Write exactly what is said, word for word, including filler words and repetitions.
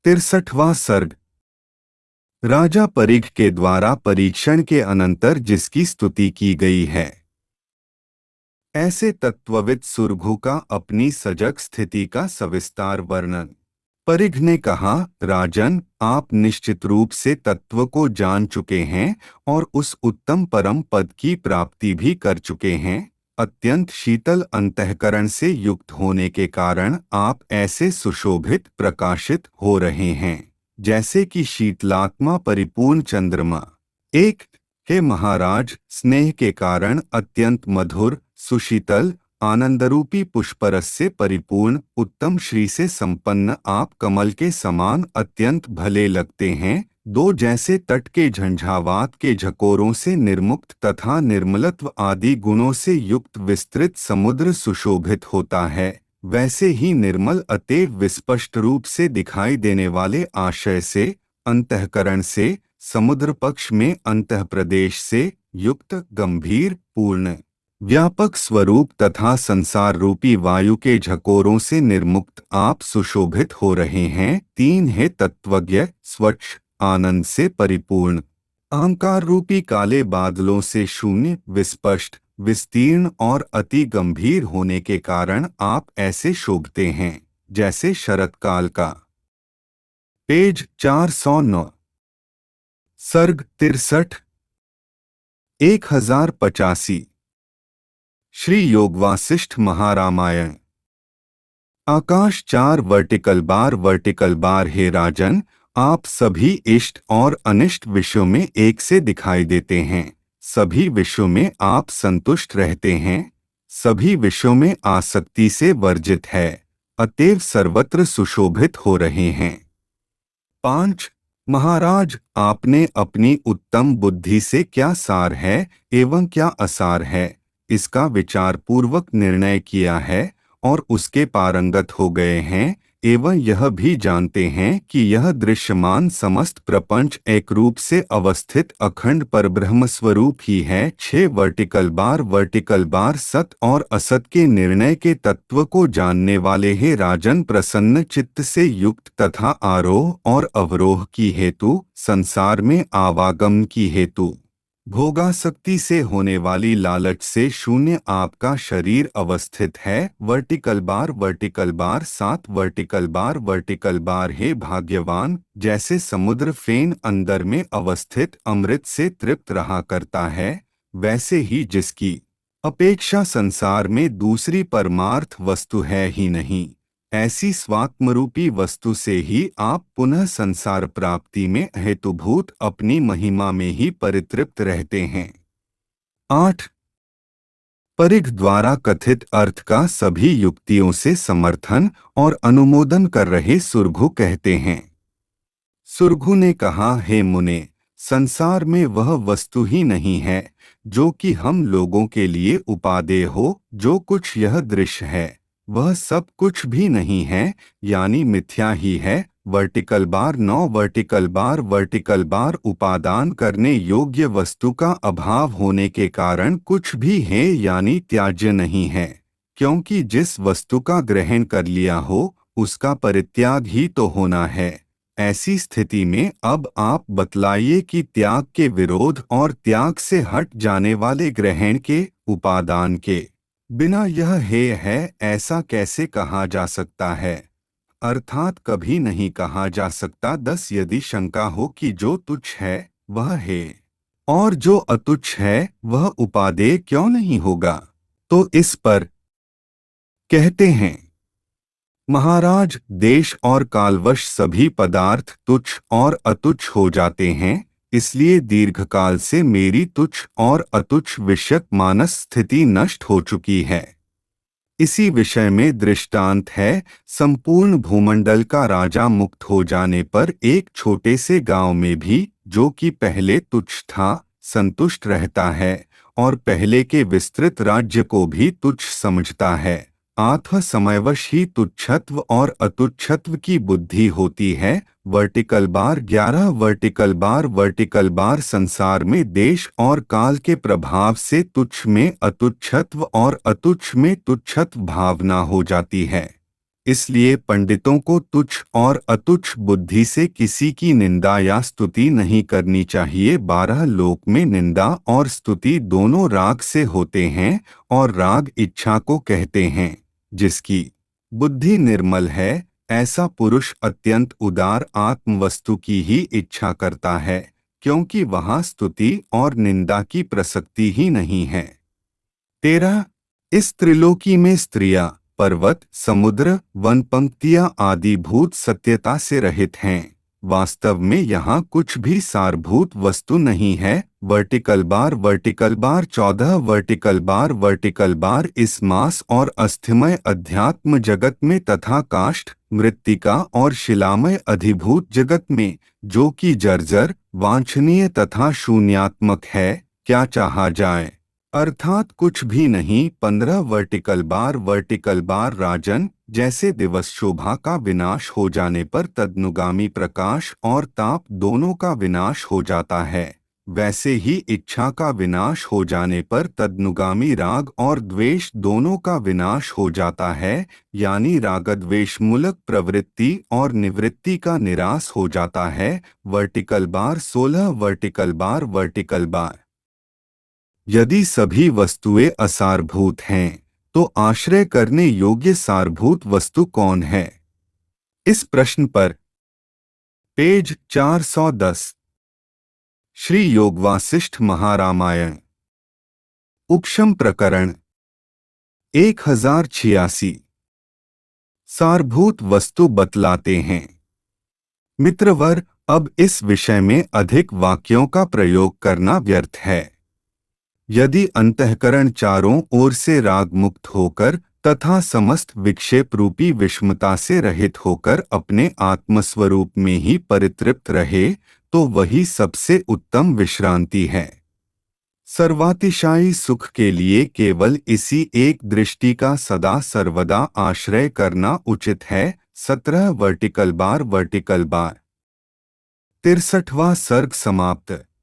तिरसठवां सर्ग। राजा परिघ के द्वारा परीक्षण के अनंतर जिसकी स्तुति की गई है, ऐसे तत्वविद सुरभु का अपनी सजग स्थिति का सविस्तार वर्णन। परिघ ने कहा, राजन, आप निश्चित रूप से तत्व को जान चुके हैं और उस उत्तम परम पद की प्राप्ति भी कर चुके हैं। अत्यंत शीतल अंतःकरण से युक्त होने के कारण आप ऐसे सुशोभित प्रकाशित हो रहे हैं जैसे कि शीतलात्मा परिपूर्ण चंद्रमा। एक, हे महाराज, स्नेह के कारण अत्यंत मधुर, सुशीतल, आनंदरूपी पुष्परस से परिपूर्ण, उत्तम श्री से संपन्न आप कमल के समान अत्यंत भले लगते हैं। दो, जैसे तट के झंझावात के झकोरों से निर्मुक्त तथा निर्मलत्व आदि गुणों से युक्त विस्तृत समुद्र सुशोभित होता है, वैसे ही निर्मल अतएव विस्पष्ट रूप से दिखाई देने वाले आशय से, अंतःकरण से, समुद्र पक्ष में अंतःप्रदेश से युक्त, गंभीर, पूर्ण, व्यापक स्वरूप तथा संसार रूपी वायु के झकोरों से निर्मुक्त आप सुशोभित हो रहे हैं। तीन, है तत्वज्ञ, स्वच्छ, आनंद से परिपूर्ण, अहंकार रूपी काले बादलों से शून्य, विस्पष्ट, विस्तीर्ण और अति गंभीर होने के कारण आप ऐसे शोभते हैं जैसे शरतकाल का। पेज चार सौ नौ। सर्ग तिरसठ। एक हजार पचासी। श्री योग वासिष्ठ महारामायण। आकाश चार वर्टिकल बार वर्टिकल बार हे राजन, आप सभी इष्ट और अनिष्ट विषयों में एक से दिखाई देते हैं। सभी विषयों में आप संतुष्ट रहते हैं, सभी विषयों में आसक्ति से वर्जित है, अतएव सर्वत्र सुशोभित हो रहे हैं। पांच, महाराज, आपने अपनी उत्तम बुद्धि से क्या सार है एवं क्या असार है, इसका विचार पूर्वक निर्णय किया है और उसके पारंगत हो गए हैं, एवं यह भी जानते हैं कि यह दृश्यमान समस्त प्रपंच एक रूप से अवस्थित अखंड परब्रह्म स्वरूप ही है। छह, वर्टिकल बार वर्टिकल बार सत और असत के निर्णय के तत्व को जानने वाले हे राजन, प्रसन्न चित्त से युक्त तथा आरोह और अवरोह की हेतु, संसार में आवागमन की हेतु, भोगासक्ति से होने वाली लालच से शून्य आपका शरीर अवस्थित है। वर्टिकल बार वर्टिकल बार सात, वर्टिकल बार वर्टिकल बार हे भाग्यवान, जैसे समुद्र फेन अंदर में अवस्थित अमृत से तृप्त रहा करता है, वैसे ही जिसकी अपेक्षा संसार में दूसरी परमार्थ वस्तु है ही नहीं, ऐसी स्वात्मरूपी वस्तु से ही आप पुनः संसार प्राप्ति में हेतुभूत अपनी महिमा में ही परितृप्त रहते हैं। आठ, परिघ द्वारा कथित अर्थ का सभी युक्तियों से समर्थन और अनुमोदन कर रहे सुरघु कहते हैं। सुरघु ने कहा, हे मुने, संसार में वह वस्तु ही नहीं है जो कि हम लोगों के लिए उपादेय हो। जो कुछ यह दृश्य है वह सब कुछ भी नहीं है, यानी मिथ्या ही है। वर्टिकल बार नौ, वर्टिकल बार वर्टिकल बार उपादान करने योग्य वस्तु का अभाव होने के कारण कुछ भी है यानी त्याज्य नहीं है, क्योंकि जिस वस्तु का ग्रहण कर लिया हो उसका परित्याग ही तो होना है। ऐसी स्थिति में अब आप बतलाइए कि त्याग के विरोध और त्याग से हट जाने वाले ग्रहण के, उपादान के बिना यह हेय है ऐसा कैसे कहा जा सकता है, अर्थात कभी नहीं कहा जा सकता। दस, यदि शंका हो कि जो तुच्छ है वह है और जो अतुच्छ है वह उपादेय क्यों नहीं होगा, तो इस पर कहते हैं, महाराज, देश और कालवश सभी पदार्थ तुच्छ और अतुच्छ हो जाते हैं, इसलिए दीर्घकाल से मेरी तुच्छ और अतुच्छ विषयक मानस स्थिति नष्ट हो चुकी है। इसी विषय में दृष्टांत है, संपूर्ण भूमंडल का राजा मुक्त हो जाने पर एक छोटे से गांव में भी, जो कि पहले तुच्छ था, संतुष्ट रहता है और पहले के विस्तृत राज्य को भी तुच्छ समझता है। आत्म समयवश ही तुच्छत्व और अतुच्छत्व की बुद्धि होती है। वर्टिकल बार ग्यारह, वर्टिकल बार वर्टिकल बार संसार में देश और काल के प्रभाव से तुच्छ में अतुच्छत्व और अतुच्छ में तुच्छत्व भावना हो जाती है। इसलिए पंडितों को तुच्छ और अतुच्छ बुद्धि से किसी की निंदा या स्तुति नहीं करनी चाहिए। बारह लोक में निंदा और स्तुति दोनों राग से होते हैं, और राग इच्छा को कहते हैं। जिसकी बुद्धि निर्मल है, ऐसा पुरुष अत्यंत उदार आत्म वस्तु की ही इच्छा करता है, क्योंकि वहाँ स्तुति और निंदा की प्रसक्ति ही नहीं है। तेरह, इस त्रिलोकी में स्त्रियां, पर्वत, समुद्र, वन पंक्तियां आदि भूत सत्यता से रहित हैं। वास्तव में यहाँ कुछ भी सारभूत वस्तु नहीं है। वर्टिकल बार वर्टिकल बार चौदह वर्टिकल बार वर्टिकल बार इस मांस और अस्थिमय अध्यात्म जगत में तथा काष्ठ, मृत्तिका और शिलामय अधिभूत जगत में, जो कि जर्जर, वांछनीय तथा शून्यात्मक है, क्या चाहा जाए, अर्थात कुछ भी नहीं। पंद्रह वर्टिकल बार वर्टिकल बार राजन, जैसे दिवस शोभा का विनाश हो जाने पर तदनुगामी प्रकाश और ताप दोनों का विनाश हो जाता है, वैसे ही इच्छा का विनाश हो जाने पर तदनुगामी राग और द्वेष दोनों का विनाश हो जाता है, यानी रागद्वेष मूलक प्रवृत्ति और निवृत्ति का निराश हो जाता है। वर्टिकल बार सोलह वर्टिकल बार वर्टिकल बार यदि सभी वस्तुएं असारभूत हैं, तो आश्रय करने योग्य सारभूत वस्तु कौन है? इस प्रश्न पर पेज चार सौ दस श्री योग वासिष्ठ महारामायण उपशम प्रकरण एक हजार छियासी सारभूत वस्तु बतलाते हैं। मित्रवर, अब इस विषय में अधिक वाक्यों का प्रयोग करना व्यर्थ है। यदि अंतःकरण चारों ओर से राग मुक्त होकर तथा समस्त विक्षेप रूपी विषमता से रहित होकर अपने आत्मस्वरूप में ही परितृप्त रहे, तो वही सबसे उत्तम विश्रांति है। सर्वातिशायी सुख के लिए केवल इसी एक दृष्टि का सदा सर्वदा आश्रय करना उचित है। सत्रह वर्टिकल बार वर्टिकल बार तिरसठवां सर्ग समाप्त।